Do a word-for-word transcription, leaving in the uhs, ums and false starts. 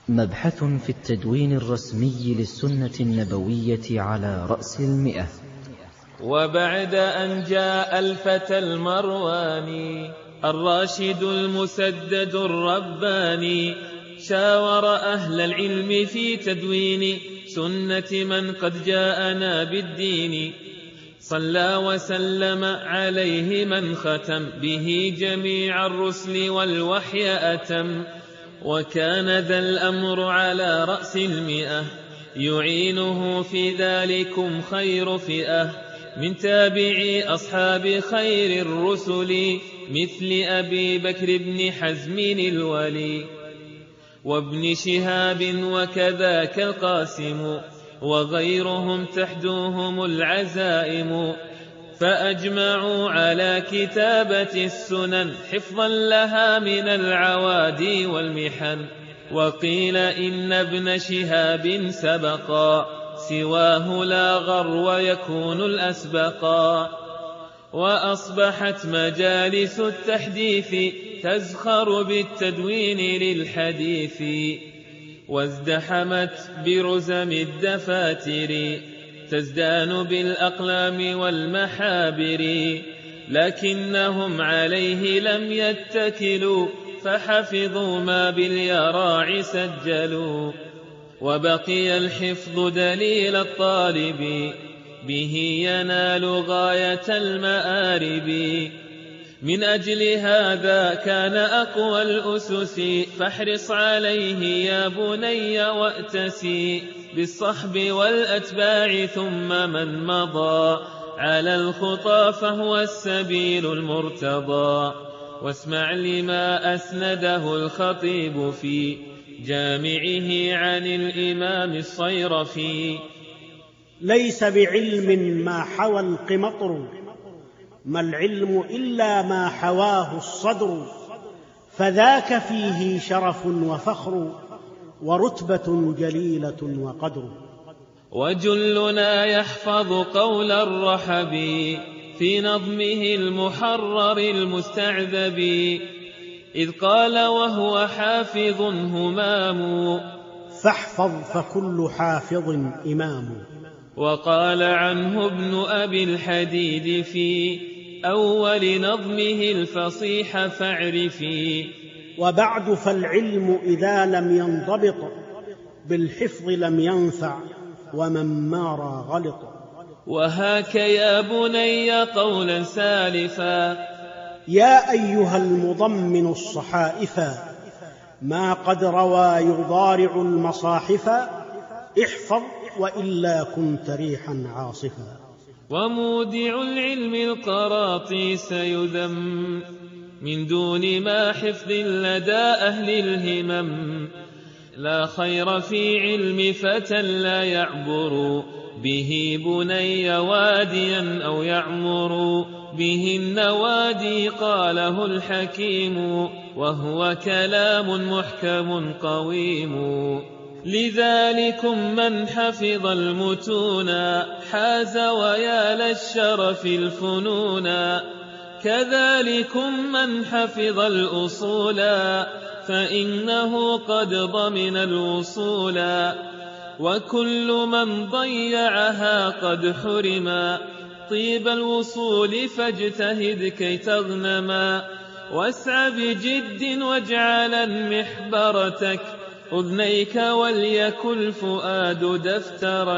مبحث في التدوين الرسمي للسنة النبوية على رأس المئة. وبعد أن جاء الفتى المرواني الراشد المسدد الرباني شاور أهل العلم في تدوين سنة من قد جاءنا بالدين، صلى وسلم عليه من ختم به جميع الرسل والوحي أتم، وكان ذا الأمر على رأس المئة يعينه في ذلكم خير فئة من تابعي أصحاب خير الرسل مثل أبي بكر بن حزم الولي وابن شهاب وكذاك القاسم وغيرهم تحدوهم العزائم، فأجمعوا على كتابة السنن حفظا لها من العوادي والمحن. وقيل إن ابن شهاب سبقا سواه لا غر ويكون الأسبقا، وأصبحت مجالس التحديث تزخر بالتدوين للحديث، وازدحمت برزم الدفاتر تزدان بالأقلام والمحابر، لكنهم عليه لم يتكلوا فحفظوا ما باليراع سجلوا، وبقي الحفظ دليل الطالب به ينال غاية المآرب. من أجل هذا كان أقوى الأسس فاحرص عليه يا بني وأتسي بالصحب والأتباع ثم من مضى على الخطى فهو السبيل المرتضى. واسمع لما أسنده الخطيب في جامعه عن الإمام الصيرفي: ليس بعلم ما حوى القمطر، ما العلم إلا ما حواه الصدر، فذاك فيه شرف وفخر ورتبة جليلة وقدر. وجلنا يحفظ قول الرحب في نظمه المحرر المستعذب، إذ قال وهو حافظ همام فاحفظ فكل حافظ إمام. وقال عنه ابن أبي الحديد في أول نظمه الفصيح فاعرفي: وبعد فالعلم إذا لم ينضبط بالحفظ لم ينفع ومن مار غلط. وهاك يا بني قولا سالفا: يا أيها المضمن الصحائفا، ما قد روى يضارع المصاحفا، احفظ وإلا كنت ريحا عاصفا. ومودع العلم القراطيس يذم من دون ما حفظ لدى أهل الهمم، لا خير في علم فتى لا يعبر به بني واديا أو يعمر به النوادي، قاله الحكيم وهو كلام محكم قويم. لذلكم من حفظ المتون حاز ويا للشرف الفنون، كذلكم من حفظ الأصول فإنه قد ضمن الوصول، وكل من ضيعها قد حرما طيب الوصول، فاجتهد كي تغنما. واسع بجد واجعلا محبرتك أذنيك وليكن الفؤاد دفترك.